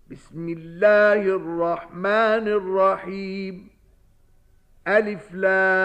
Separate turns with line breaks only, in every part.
بسم الله الرحمن الرحيم. ألف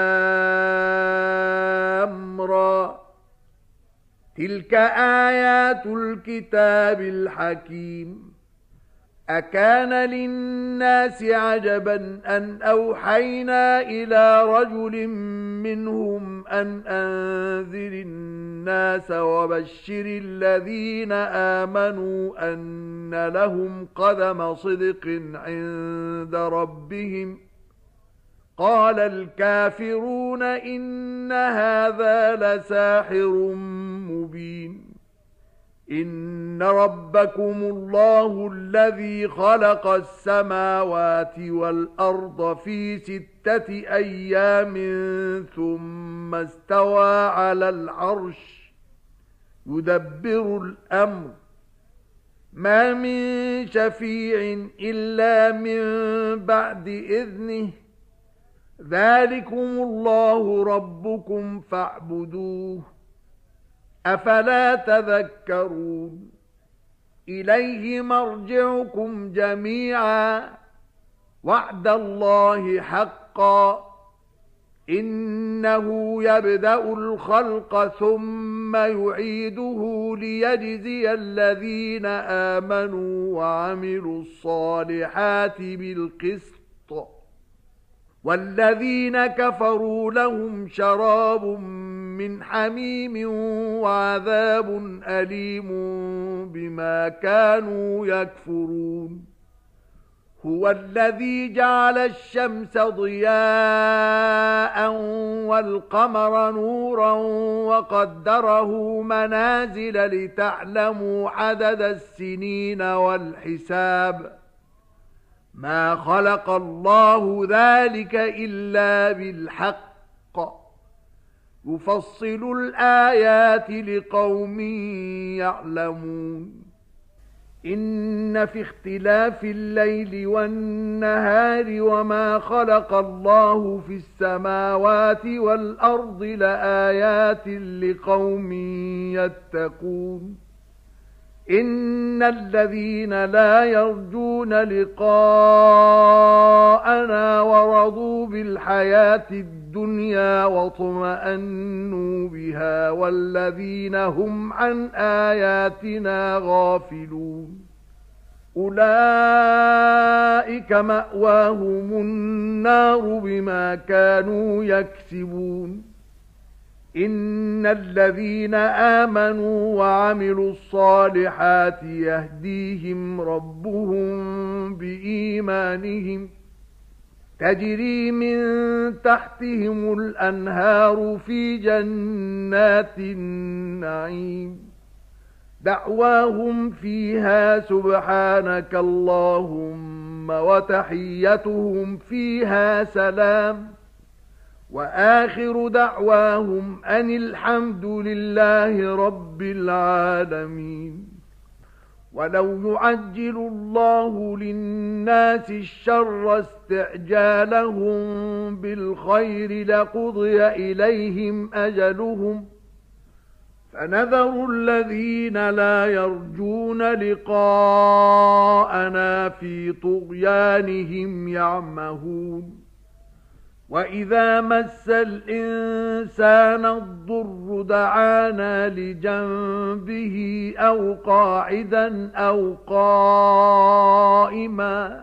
لام را. تلك آيات الكتاب الحكيم. أكان للناس عجبا أن أوحينا إلى رجل منهم أن أنذر الناس وبشر الذين آمنوا أن لهم قدم صدق عند ربهم. قال الكافرون إن هذا لساحر مبين. إن ربكم الله الذي خلق السماوات والأرض في 6 أيام ثم استوى على العرش يدبر الأمر ما من شفيع إلا من بعد إذنه ذلكم الله ربكم فاعبدوه أفلا تذكرون. إليه مرجعكم جميعا وعد الله حقا إنه يبدأ الخلق ثم يعيده ليجزي الذين آمنوا وعملوا الصالحات بالقسط والذين كفروا لهم شراب من حميم وعذاب أليم بما كانوا يكفرون. هو الذي جعل الشمس ضياء والقمر نورا وقدره منازل لتعلموا عدد السنين والحساب. ما خلق الله ذلك إلا بالحق يفصل الآيات لقوم يعلمون. إن في اختلاف الليل والنهار وما خلق الله في السماوات والأرض لآيات لقوم يتقون. إن الذين لا يرجون لقاءنا ورضوا بالحياة الدنيا واطمأنوا بها والذين هم عن آياتنا غافلون أولئك مأواهم النار بما كانوا يكسبون. إن الذين آمنوا وعملوا الصالحات يهديهم ربهم بإيمانهم تجري من تحتهم الأنهار في جنات النعيم دعواهم فيها سبحانك اللهم وتحيتهم فيها سلام وآخر دعواهم أن الحمد لله رب العالمين. ولو يعجل الله للناس الشر استعجالهم بالخير لقضي إليهم أجلهم فنذر الذين لا يرجون لقاءنا في طغيانهم يعمهون. وَإِذَا مَسَّ الْإِنسَانَ الضُّرُّ دَعَانَا لِجَنبِهِ أَوْ قَاعِدًا أَوْ قَائِمًا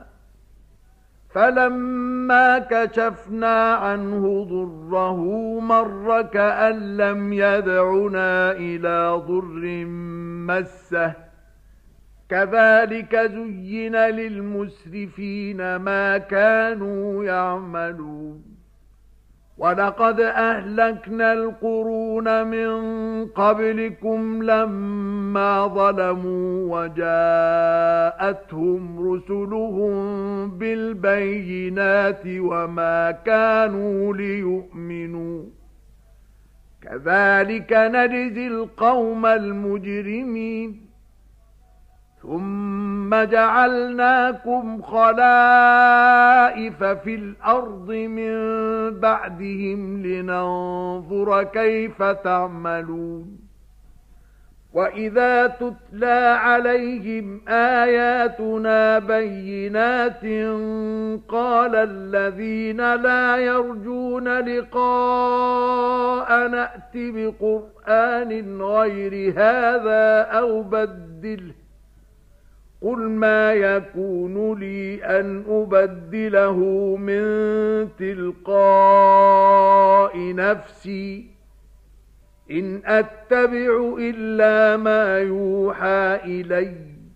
فَلَمَّا كَشَفْنَا عَنْهُ ضُرَّهُ مَرَّ كَأَن لَّمْ يَدْعُنَا إِلَى ضُرٍّ مَّسَّهُ كَذَلِكَ زُيِّنَ لِلْمُسْرِفِينَ مَا كَانُوا يَعْمَلُونَ. وَلَقَدْ أَهْلَكْنَا الْقُرُونَ مِنْ قَبْلِكُمْ لَمَّا ظَلَمُوا وَجَاءَتْهُمْ رُسُلُهُم بِالْبَيِّنَاتِ وَمَا كَانُوا لِيُؤْمِنُوا كَذَلِكَ نَجْزِي الْقَوْمَ الْمُجْرِمِينَ. ثُمَّ جَعَلْنَاكُمْ خَلَائِفَ فِي الْأَرْضِ مِنْ بَعْدِهِمْ لِنَنظُرَ كَيْفَ تَعْمَلُونَ. وَإِذَا تُتْلَى عَلَيْهِمْ آيَاتُنَا بَيِّنَاتٍ قَالَ الَّذِينَ لَا يَرْجُونَ لِقَاءَنَا ائْتِ بِقُرْآنٍ غَيْرِ هَذَا أَوْ بَدِّلْهُ قُلْ مَا يَكُونُ لِي أَنْ أُبَدِّلَهُ مِنْ تِلْقَاءِ نَفْسِي إِنْ أَتَّبِعُ إِلَّا مَا يُوحَى إِلَيَّ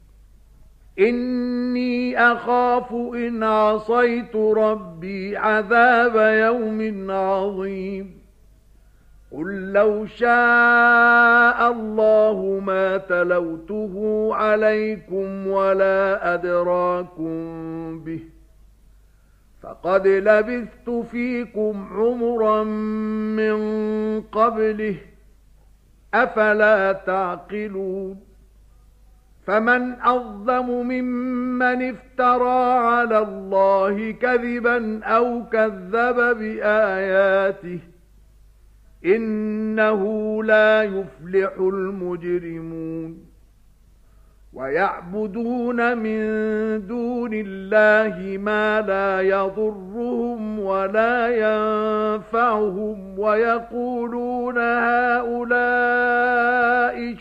إِنِّي أَخَافُ إِنْ عَصَيْتُ رَبِّي عَذَابَ يَوْمٍ عَظِيمٍ قُل لَّوْ شَاءَ اللَّهُ مَا تَلَوْتُهُ عَلَيْكُمْ وَلَا أَدْرَاكُمْ بِهِ فَقَدْ لَبِثْتُ فِيكُمْ عُمُرًا مِّن قَبْلِهِ أَفَلَا تَعْقِلُونَ فَمَنْ أَظْلَمُ مِمَّنِ افْتَرَى عَلَى اللَّهِ كَذِبًا أَوْ كَذَّبَ بِآيَاتِهِ إِنَّهُ لَا يُفْلِحُ الْمُجْرِمُونَ وَيَعْبُدُونَ مِن دُونِ اللَّهِ مَا لَا يَضُرُّهُمْ وَلَا يَنفَعُهُمْ وَيَقُولُونَ هَؤُلَاءِ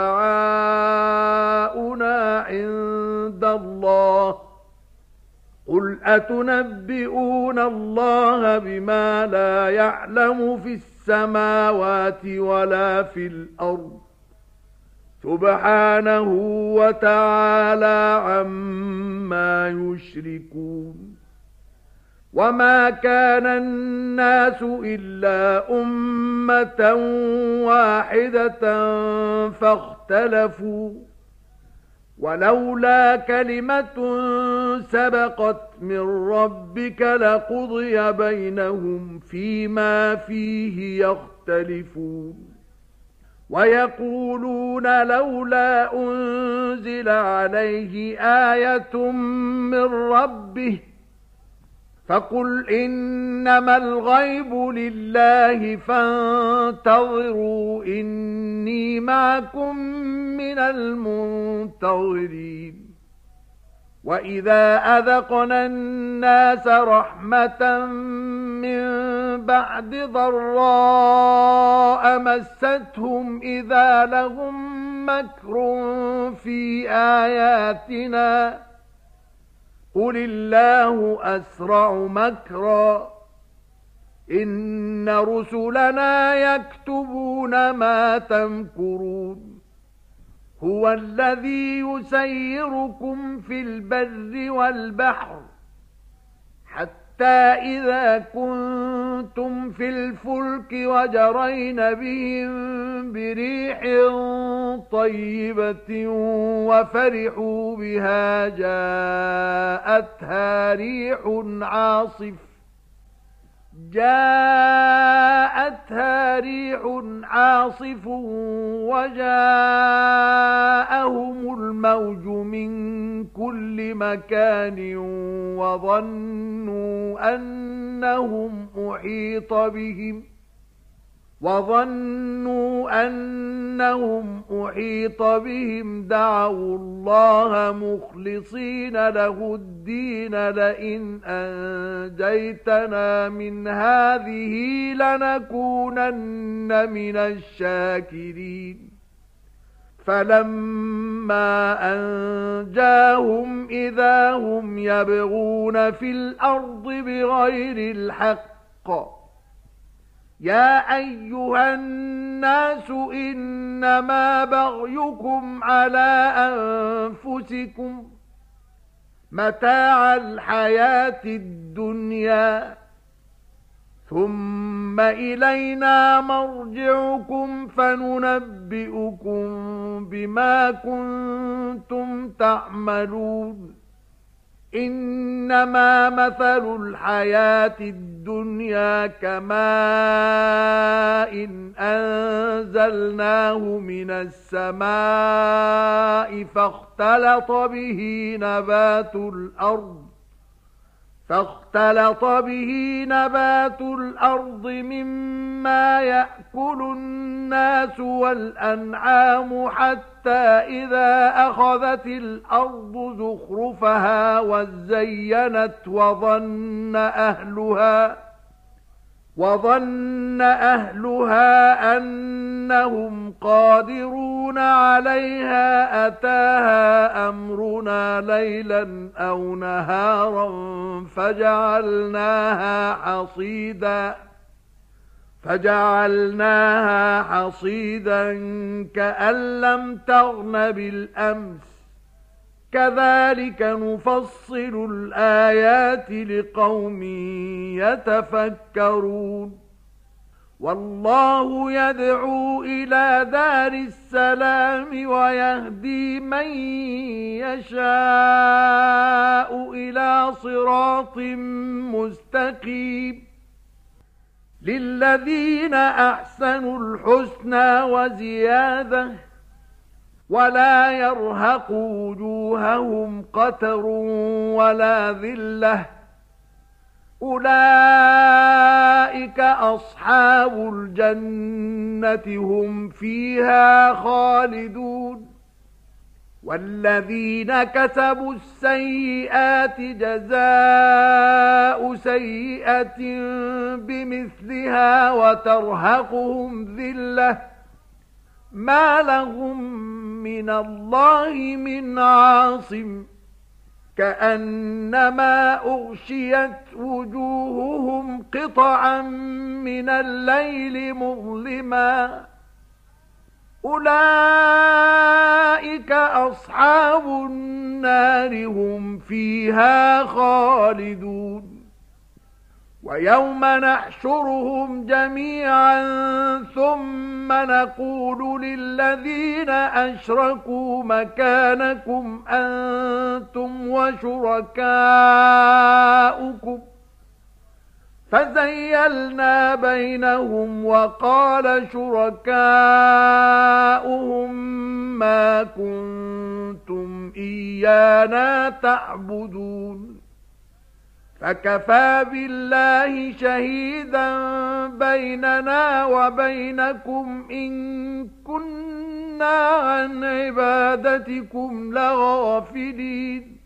شُفَعَاؤُنَا عِندَ اللَّهِ قُلْ أَتُنَبِّئُونَ اللَّهَ بِمَا لَا يَعْلَمُ فِي السَّمَاوَاتِ وَلَا فِي الْأَرْضِ سُبْحَانَهُ وَتَعَالَى عَمَّا يُشْرِكُونَ وَمَا كَانَ النَّاسُ إِلَّا أُمَّةً وَاحِدَةً فَاخْتَلَفُوا وَلَوْلَا كَلِمَةٌ سَبَقَتْ مِنْ رَبِّكَ لَقُضِيَ بَيْنَهُمْ فِيمَا فِيهِ يَخْتَلِفُونَ وَيَقُولُونَ لَوْلَا أُنْزِلَ عَلَيْهِ آيَةٌ مِّن رَّبِّهِ فَقُلْ إِنَّمَا الْغَيْبُ لِلَّهِ فَانتَظِرُوا إِنِّي مَعَكُمْ مِنَ الْمُنتَظِرِينَ وَإِذَا أَذَقْنَا النَّاسَ رَحْمَةً مِّن بَعْدِ ضَرَّاءَ مَسَّتْهُمْ إِذَا لَهُم مَّكْرٌ فِي آيَاتِنَا قُلِ اللَّهُ أَسْرَعُ مَكْرًا إِنَّ رُسُلَنَا يَكْتُبُونَ مَا تَمْكُرُونَ هُوَ الَّذِي يُسَيِّرُكُمْ فِي الْبَرِّ وَالْبَحْرِ حَتَّى إِذَا كُنتُمْ فِي الْفُلْكِ وَجَرَيْنَ بِهِم بِرِيحٍ طَيِّبَةٍ وَفَرِحُوا بِهَا جَاءَتْهَا رِيحٌ عَاصِفٌ وَجَاءَهُمُ الْمَوْجُ مِنْ كُلِّ مَكَانٍ وَظَنُّوا أَنَّهُمْ أُحِيطَ بِهِمْ دَعَوُا اللَّهَ مُخْلِصِينَ لَهُ الدِّينَ لَئِنْ أَنْجَيْتَنَا مِنْ هَذِهِ لَنَكُونَنَّ مِنَ الشَّاكِرِينَ فَلَمَّا أَنْجَاهُمْ إِذَا هُمْ يَبْغُونَ فِي الْأَرْضِ بِغَيْرِ الْحَقِّ يَا أَيُّهَا النَّاسُ إِنَّمَا بَغْيُكُمْ عَلَى أَنفُسِكُمْ مَتَاعَ الْحَيَاةِ الدُّنْيَا ثُمَّ إِلَيْنَا مَرْجِعُكُمْ فَنُنَبِّئُكُم بِمَا كُنتُمْ تَعْمَلُونَ إِنَّمَا مَثَلُ الْحَيَاةِ الدُّنْيَا كَمَاءٍ أَنزَلْنَاهُ مِنَ السَّمَاءِ فَاخْتَلَطَ بِهِ فاختلط به نبات الأرض مما يأكل الناس والأنعام حتى إذا أخذت الأرض زخرفها وزينت وظن أهلها أنهم قادرون عليها أتاها أمرنا ليلا أو نهارا فجعلناها حصيدا كأن لم تغن بالأمس كذلك نفصل الآيات لقوم يتفكرون والله يدعو إلى دار السلام ويهدي من يشاء إلى صراط مستقيم للذين أحسنوا الحسنى وزيادة ولا يرهق وجوههم قتر ولا ذلة أولئك أصحاب الجنة هم فيها خالدون والذين كسبوا السيئات جزاء سيئة بمثلها وترهقهم ذلة ما لهم من الله من عاصم كأنما أغشيت وجوههم قطعا من الليل مظلما أولئك أصحاب النار هم فيها خالدون ويوم نحشرهم جميعا ثم نقول للذين أشركوا مكانكم أنتم وشركاؤكم فزيلنا بينهم وقال شركاؤهم ما كنتم إيانا تعبدون فكفى بالله شهيدا بيننا وبينكم إن كنا عن عبادتكم لغافلين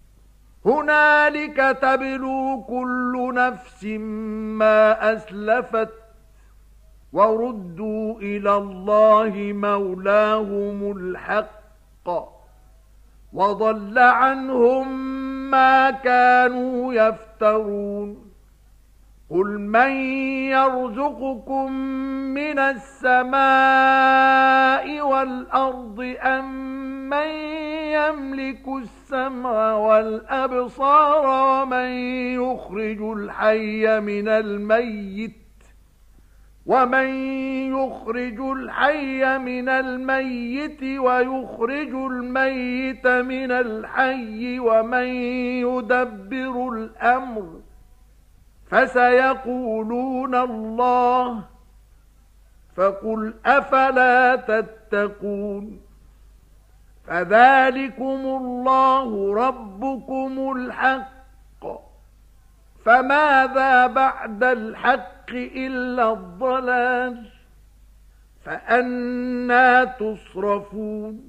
هنالك تبلو كل نفس ما أسلفت وردوا إلى الله مولاهم الحق وضل عنهم ما كانوا يفترون قل من يرزقكم من السماء والأرض أم من يملك السمع والأبصار ومن يخرج الحي من الميت ويخرج الميت من الحي ومن يدبر الأمر فسيقولون الله فقل أفلا تتقون فذلكم الله ربكم الحق فماذا بعد الحق إلا الضلال فأنى تصرفون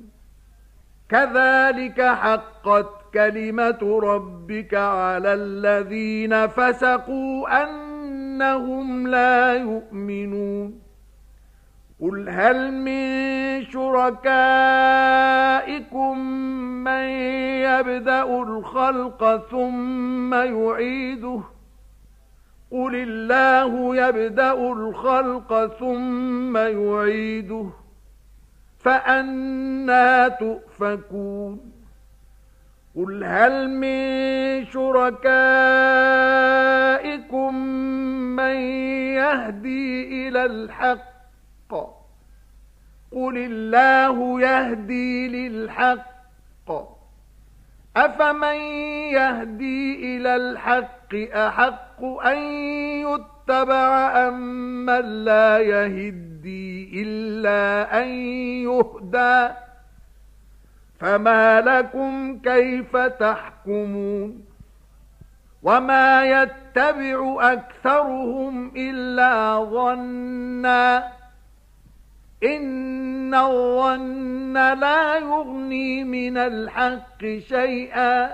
كذلك حقت كلمة ربك على الذين فسقوا أنهم لا يؤمنون قل هل من شركائكم من يبدأ الخلق ثم يعيده قل الله يبدأ الخلق ثم يعيده فأنى تؤفكون قل هل من شركائكم من يهدي إلى الحق قل الله يهدي للحق أفمن يهدي إلى الحق أحق أن يتبع أم من لا يهدي إلا أن يهدى فما لكم كيف تحكمون وما يتبع أكثرهم إلا ظنا إن الظن لا يغني من الحق شيئا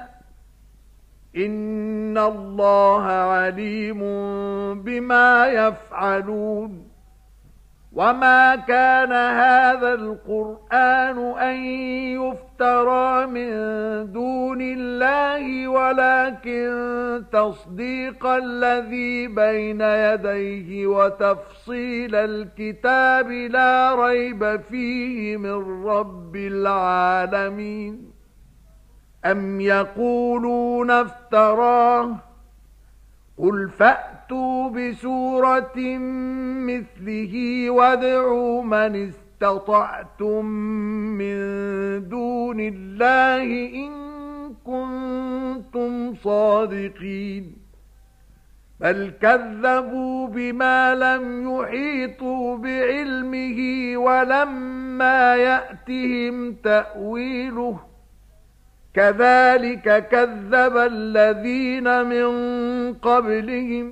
إن الله عليم بما يفعلون وما كان هذا القرآن أن يفترى من دون الله ولكن تصديق الذي بين يديه وتفصيل الكتاب لا ريب فيه من رب العالمين أم يقولون افتراه قل فأتوا بسورة مثله وادعوا من استطعتم من دون الله إن كنتم صادقين بل كذبوا بما لم يحيطوا بعلمه ولما يأتهم تأويله كذلك كذب الذين من قبلهم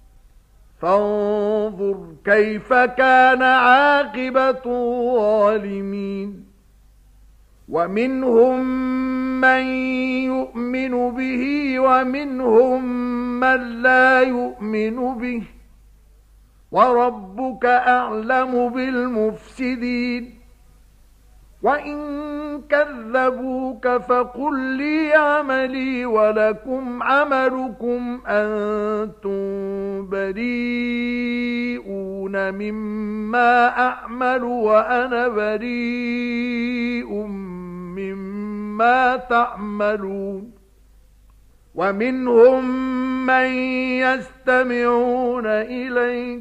فانظر كيف كان عاقبة الظالمين ومنهم من يؤمن به ومنهم من لا يؤمن به وربك أعلم بالمفسدين وإن كذبوك فقل لي عملي ولكم عملكم أنتم بريئون مما أعمل وأنا بريء مما تعملون ومنهم من يستمعون إليك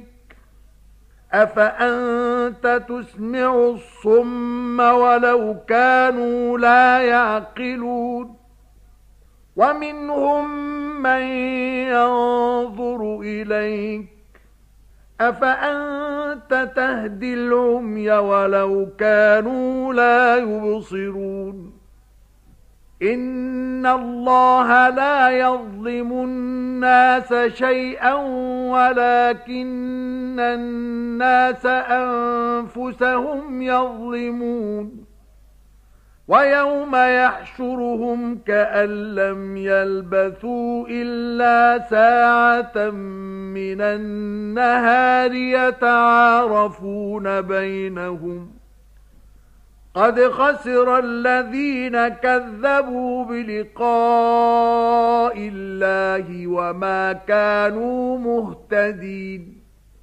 أفأنت تسمع الصم ولو كانوا لا يعقلون ومنهم من ينظر إليك أفأنت تهدي العمي ولو كانوا لا يبصرون إن الله لا يظلم الناس شيئا ولكن الناس أنفسهم يظلمون ويوم يحشرهم كأن لم يلبثوا إلا ساعة من النهار يتعارفون بينهم قد خسر الذين كذبوا بلقاء الله وما كانوا مهتدين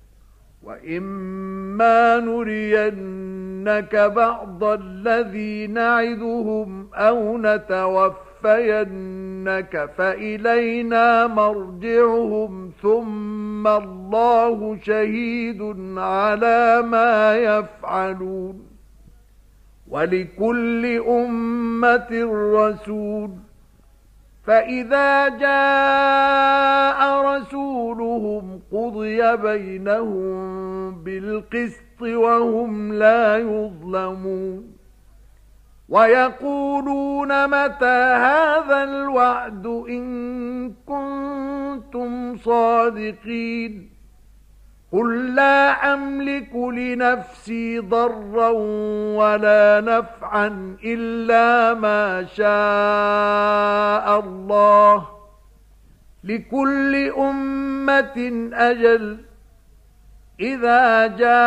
وإما نرينك بعض الذي نعدهم أو نتوفينك فإلينا مرجعهم ثم الله شهيد على ما يفعلون ولكل أمة رسول فإذا جاء رسولهم قضي بينهم بالقسط وهم لا يظلمون ويقولون متى هذا الوعد إن كنتم صادقين قل لا أملك لنفسي ضرا ولا نفعا إلا ما شاء الله لكل أمة أجل إذا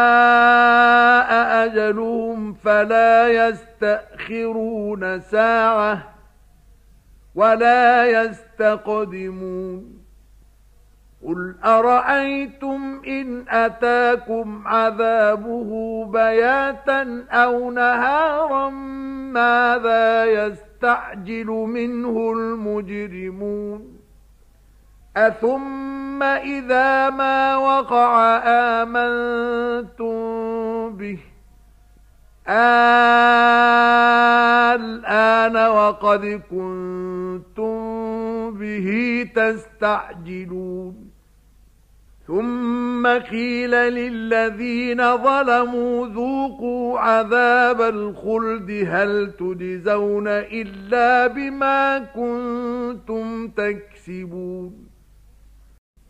جاء أجلهم فلا يستأخرون ساعة ولا يستقدمون قل أرأيتم إن أتاكم عذابه بياتا أو نهارا ماذا يستعجل منه المجرمون أثم إذا ما وقع آمنتم به الآن وقد كنتم به تستعجلون ثم قيل للذين ظلموا ذوقوا عذاب الخلد هل تجزون إلا بما كنتم تكسبون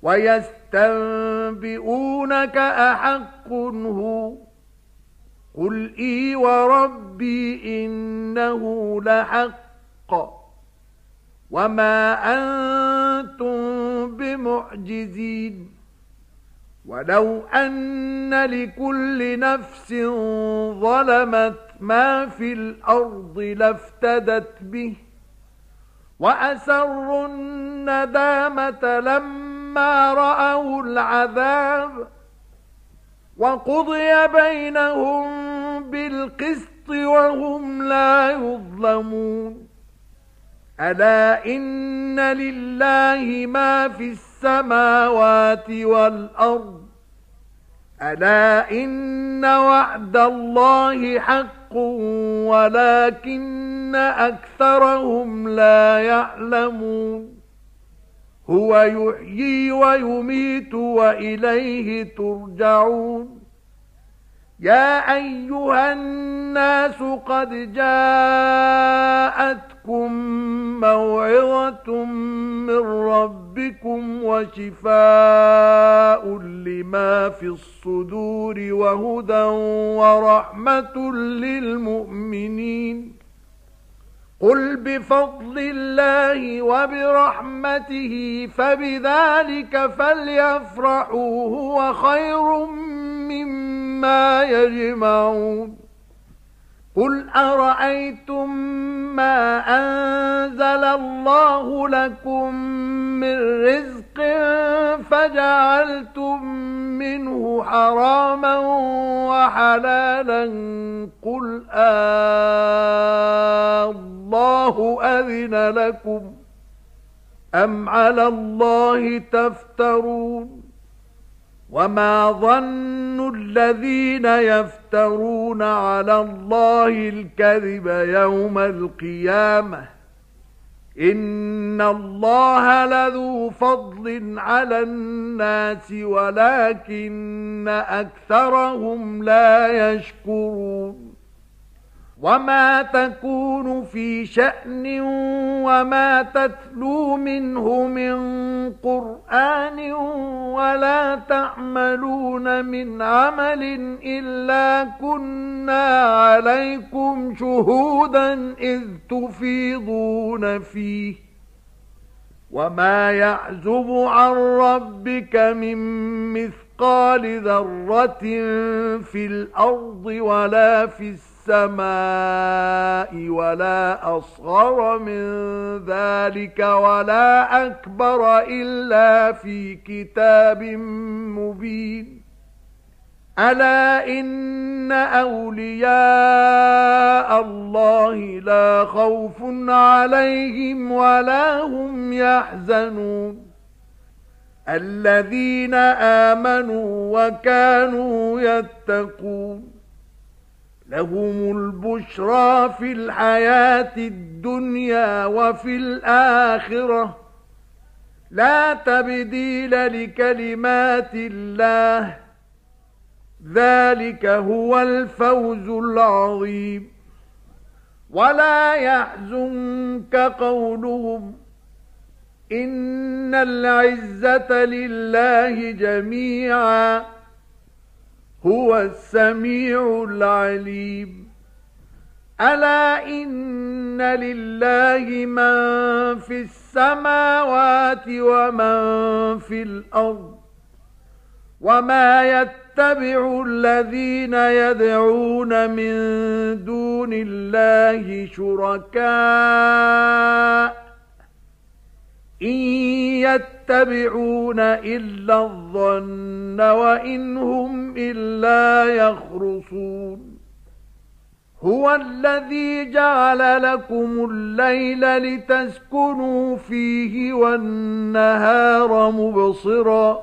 ويستنبئونك أحق هو قل إي وربي إنه لحق وما أنتم بمعجزين ولو أن لكل نفس ظلمت ما في الأرض لافتدت به وأسروا الندامة لما رأوا العذاب وقضي بينهم بالقسط وهم لا يظلمون ألا إن لله ما في السماوات والأرض ألا إن وعد الله حق ولكن أكثرهم لا يعلمون هو يحيي ويميت وإليه ترجعون يا أيها الناس قد جاءتكم موعظة من ربكم وشفاء لما في الصدور وهدى ورحمة للمؤمنين قل بفضل الله وبرحمته فبذلك فليفرحوا هو خير مما يجمعون قل أرأيتم ما أنزل الله لكم من رزق فجعلتم منه حراما وحلالا قل الله أذن لكم أم على الله تفترون وما ظن الذين يفترون على الله الكذب يوم القيامة إن الله لذو فضل على الناس ولكن أكثرهم لا يشكرون وما تكون في شأن وما تتلو منه من قرآن ولا تعملون من عمل إلا كنا عليكم شهودا إذ تفيضون فيه وما يعزب عن ربك من مثقال ذرة في الأرض ولا في السماء ولا أصغر من ذلك ولا أكبر إلا في كتاب مبين ألا إن أولياء الله لا خوف عليهم ولا هم يحزنون الذين آمنوا وكانوا يتقون لهم البشرى في الحياة الدنيا وفي الآخرة لا تبديل لكلمات الله ذلك هو الفوز العظيم ولا يحزنك قولهم إن العزة لله جميعا هو السميع العليم ألا إن لله من في السماوات ومن في الأرض وما يتبع الذين يدعون من دون الله شركاء إن يتبعون إلا الظن وإن هم إلا يخرصون هو الذي جعل لكم الليل لتسكنوا فيه والنهار مبصرا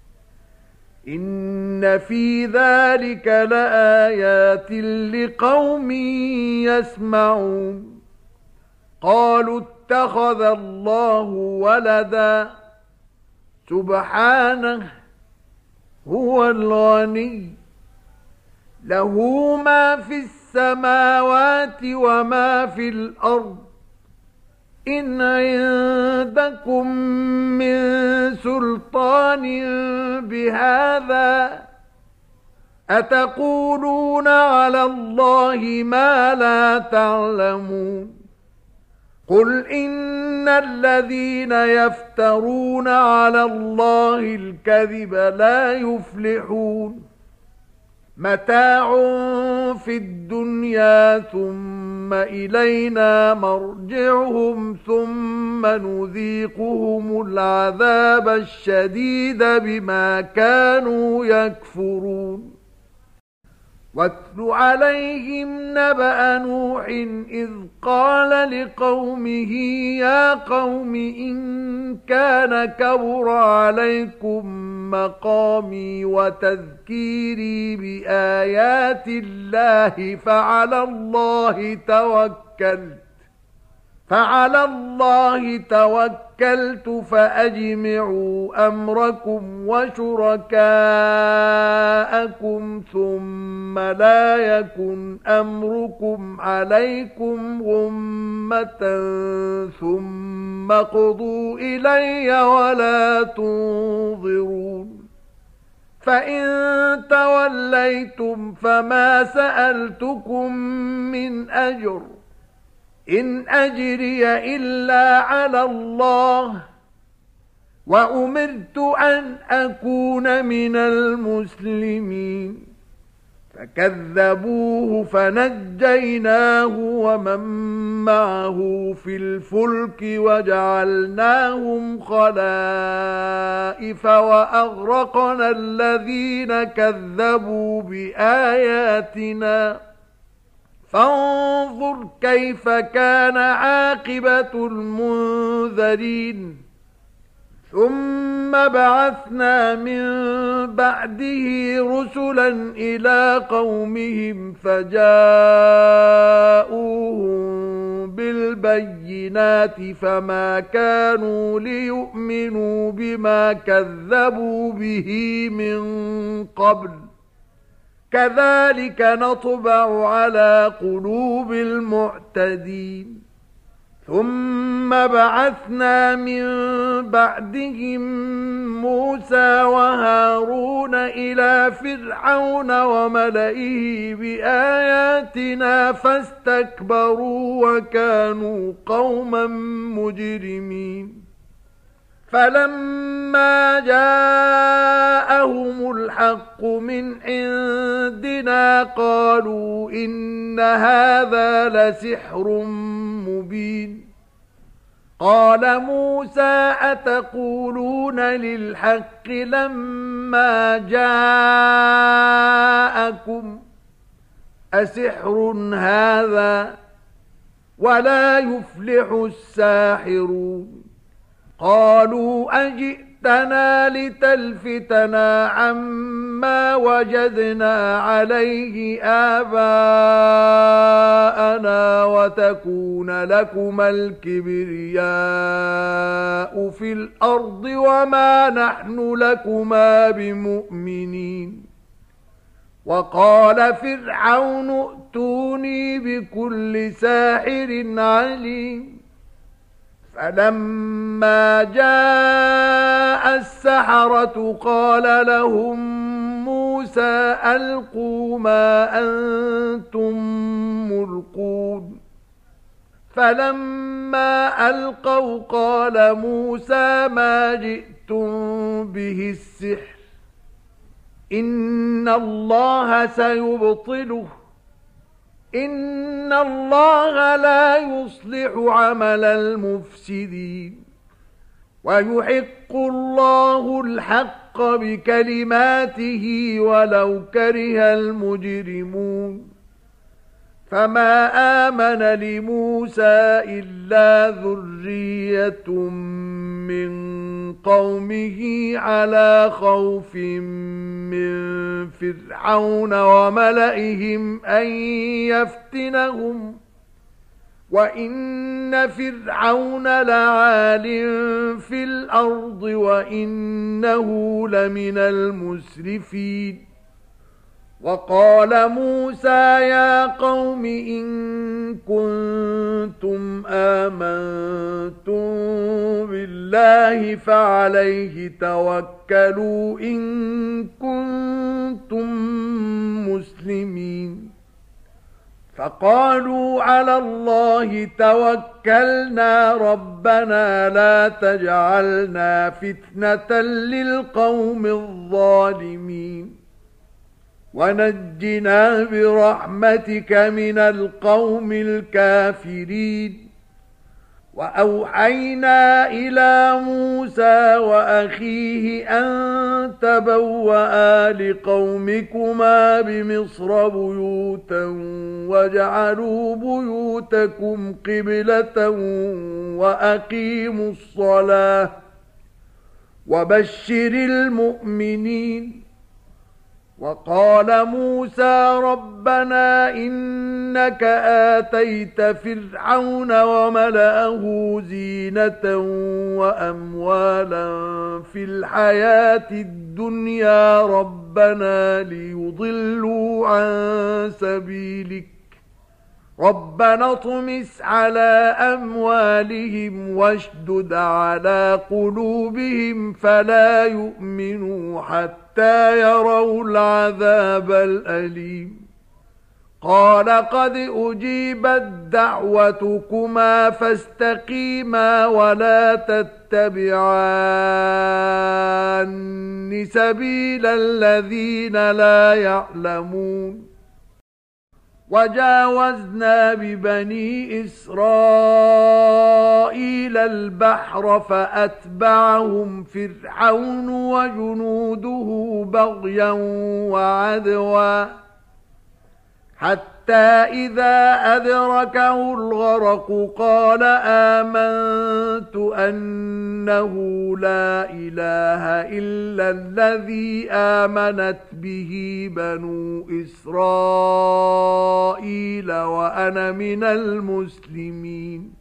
إن في ذلك لآيات لقوم يسمعون قالوا اتخذ الله ولدا سبحانه هو الغني له ما في السماوات وما في الأرض إن عندكم من سلطان بهذا أتقولون على الله ما لا تعلمون قل إن الذين يفترون على الله الكذب لا يفلحون متاع في الدنيا ثم إلينا مرجعهم ثم نذيقهم العذاب الشديد بما كانوا يكفرون واتل عليهم نبأ نوح إذ قال لقومه يا قوم إن كان كبر عليكم مقامي وتذكيري بآيات الله فعلى الله توكلت فأجمعوا أمركم وشركاءكم ثم لا يكن أمركم عليكم غمة ثم قضوا إلي ولا تنظرون فإن توليتم فما سألتكم من أجر إن أجري إلا على الله وأمرت أن أكون من المسلمين فكذبوه فنجيناه ومن معه في الفلك وجعلناهم خلائف وأغرقنا الذين كذبوا بآياتنا فانظر كيف كان عاقبة المنذرين ثم بعثنا من بعده رسلا إلى قومهم فجاءوهم بالبينات فما كانوا ليؤمنوا بما كذبوا به من قبل كذلك نطبع على قلوب المعتدين ثم بعثنا من بعدهم موسى وهارون إلى فرعون وملئه بآياتنا فاستكبروا وكانوا قوما مجرمين فلما جاءهم الحق من عندنا قالوا إن هذا لسحر مبين قال موسى أتقولون للحق لما جاءكم أسحر هذا ولا يفلح الساحرون قالوا أجئتنا لتلفتنا عما وجدنا عليه آباءنا وتكون لكما الكبرياء في الأرض وما نحن لكما بمؤمنين وقال فرعون ائتوني بكل ساحر عليم فلما جاء السحرة قال لهم موسى ألقوا ما أنتم ملقون فلما ألقوا قال موسى ما جئتم به السحر إن الله سيبطله إن الله لا يصلح عمل المفسدين ويحق الله الحق بكلماته ولو كره المجرمون فما آمن لموسى إلا ذرية من قومه على خوف من فرعون وملئهم أن يفتنهم وإن فرعون لعال في الأرض وإنه لمن المسرفين وقال موسى يا قوم إن كنتم آمنتم الله فعليه توكلوا إن كنتم مسلمين فقالوا على الله توكلنا ربنا لا تجعلنا فتنة للقوم الظالمين ونجنا برحمتك من القوم الكافرين وأوحينا إلى موسى وأخيه أن تبوأ لقومكما بمصر بيوتا واجعلوا بيوتكم قبلة وأقيموا الصلاة وبشر المؤمنين وقال موسى ربنا إنك آتيت فرعون وملأه زينة وأموالا في الحياة الدنيا ربنا ليضلوا عن سبيلك ربنا اطمس على أموالهم واشدد على قلوبهم فلا يؤمنوا حتى يروا العذاب الأليم قال قد أجيبت دعوتكما فاستقيما ولا تتبعان سبيل الذين لا يعلمون وجاوزنا ببني إسرائيل البحر فأتبعهم فرعون وجنوده بغيا وعدوا حتى إذا أدركه الغرق قال آمنت أنه لا إله إلا الذي آمنت به بنو إسرائيل وأنا من المسلمين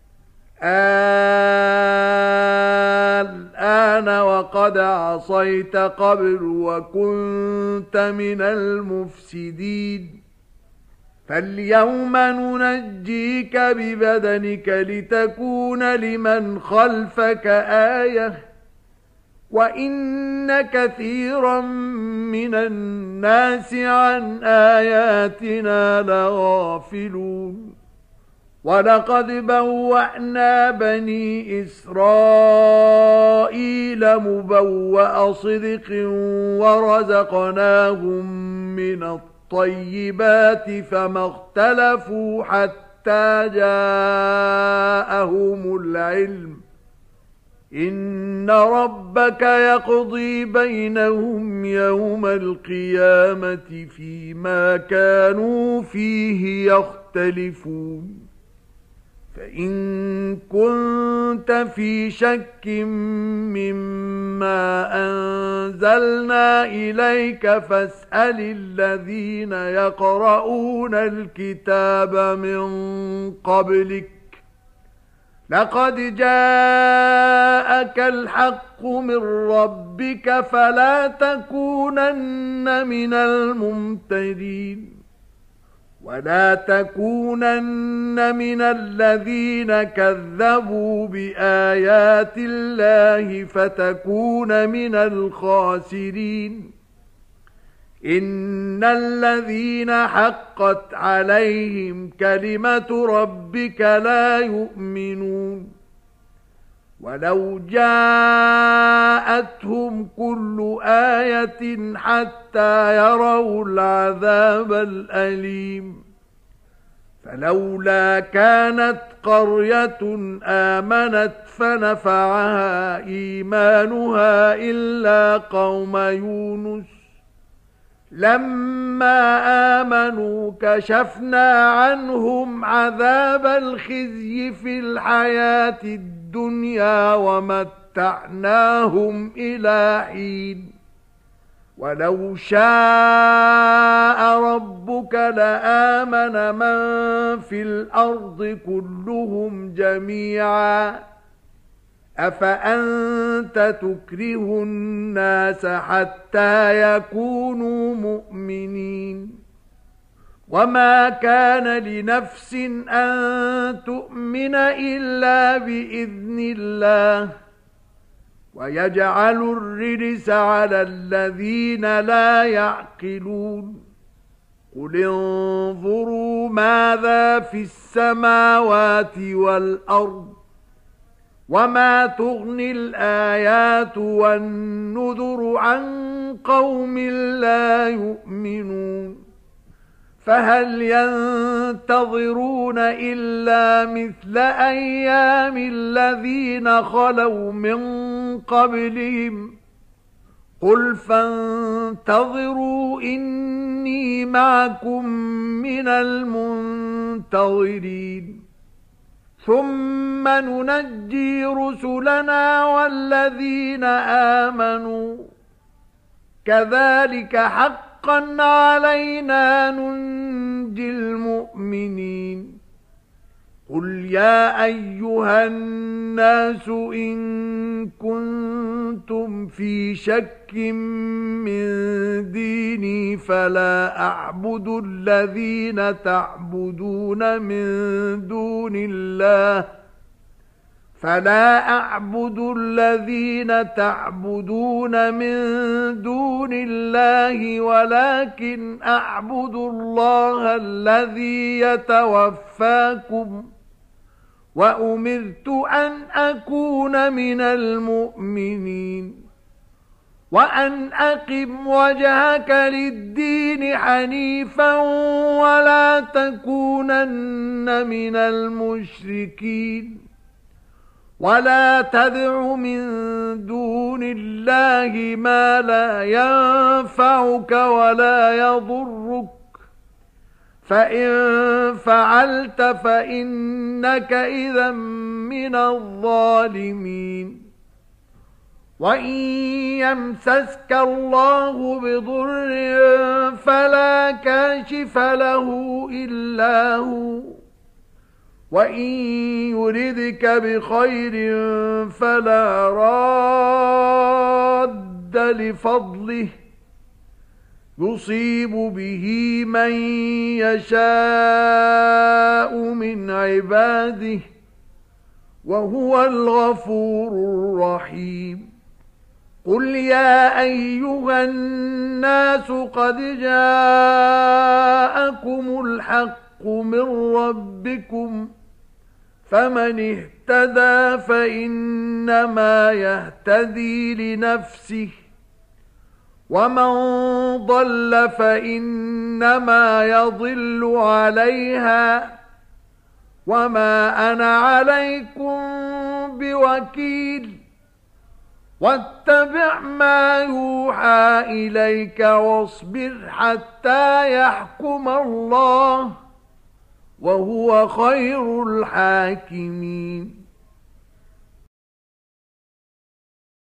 الآن وقد عصيت قبل وكنت من المفسدين فاليوم ننجيك ببدنك لتكون لمن خلفك آية وإن كثيرا من الناس عن آياتنا لغافلون ولقد بوأنا بني إسرائيل مبوأ صدق ورزقناهم من الطيبات فما اختلفوا حتى جاءهم العلم إن ربك يقضي بينهم يوم القيامة فيما كانوا فيه يختلفون فإن كنت في شك مما أنزلنا إليك فاسأل الذين يقرؤون الكتاب من قبلك لقد جاءك الحق من ربك فلا تكونن من الممترين ولا تكونن من الذين كذبوا بآيات الله فتكون من الخاسرين إن الذين حقت عليهم كلمة ربك لا يؤمنون ولو جاءتهم كل آية حتى يروا العذاب الأليم فلولا كانت قرية آمنت فنفعها إيمانها إلا قوم يونس لما آمنوا كشفنا عنهم عذاب الخزي في الحياة الدنيا ومتعناهم إلى حين ولو شاء ربك لآمن من في الأرض كلهم جميعا أفأنت تكره الناس حتى يكونوا مؤمنين وما كان لنفس أن تؤمن إلا بإذن الله ويجعل الرجس على الذين لا يعقلون قل انظروا ماذا في السماوات والأرض وما تغني الآيات والنذر عن قوم لا يؤمنون فهل ينتظرون إلا مثل أيام الذين خلوا من قبلهم قل فانتظروا إني معكم من المنتظرين ثم ننجي رسلنا والذين آمنوا كذلك حقا علينا ننجي المؤمنين قل يا أيها الناس إن كنتم في شك من ديني فلا أعبد الذين تعبدون من دون الله ولكن أعبد الله الذي يتوفاكم وأمرت أن أكون من المؤمنين وأن أقم وجهك للدين حنيفا ولا تكونن من المشركين ولا تدع من دون الله ما لا ينفعك ولا يضرك فإن فعلت فإنك إذا من الظالمين وإن يمسسك الله بضر فلا كاشف له إلا هو وإن يردك بخير فلا راد لفضله يصيب به من يشاء من عباده وهو الغفور الرحيم قل يا أيها الناس قد جاءكم الحق من ربكم فمن اهتدى فإنما يهتدي لنفسه ومن ضل فإنما يضل عليها وما أنا عليكم بوكيل واتبع ما يوحى إليك واصبر حتى يحكم الله وهو خير الحاكمين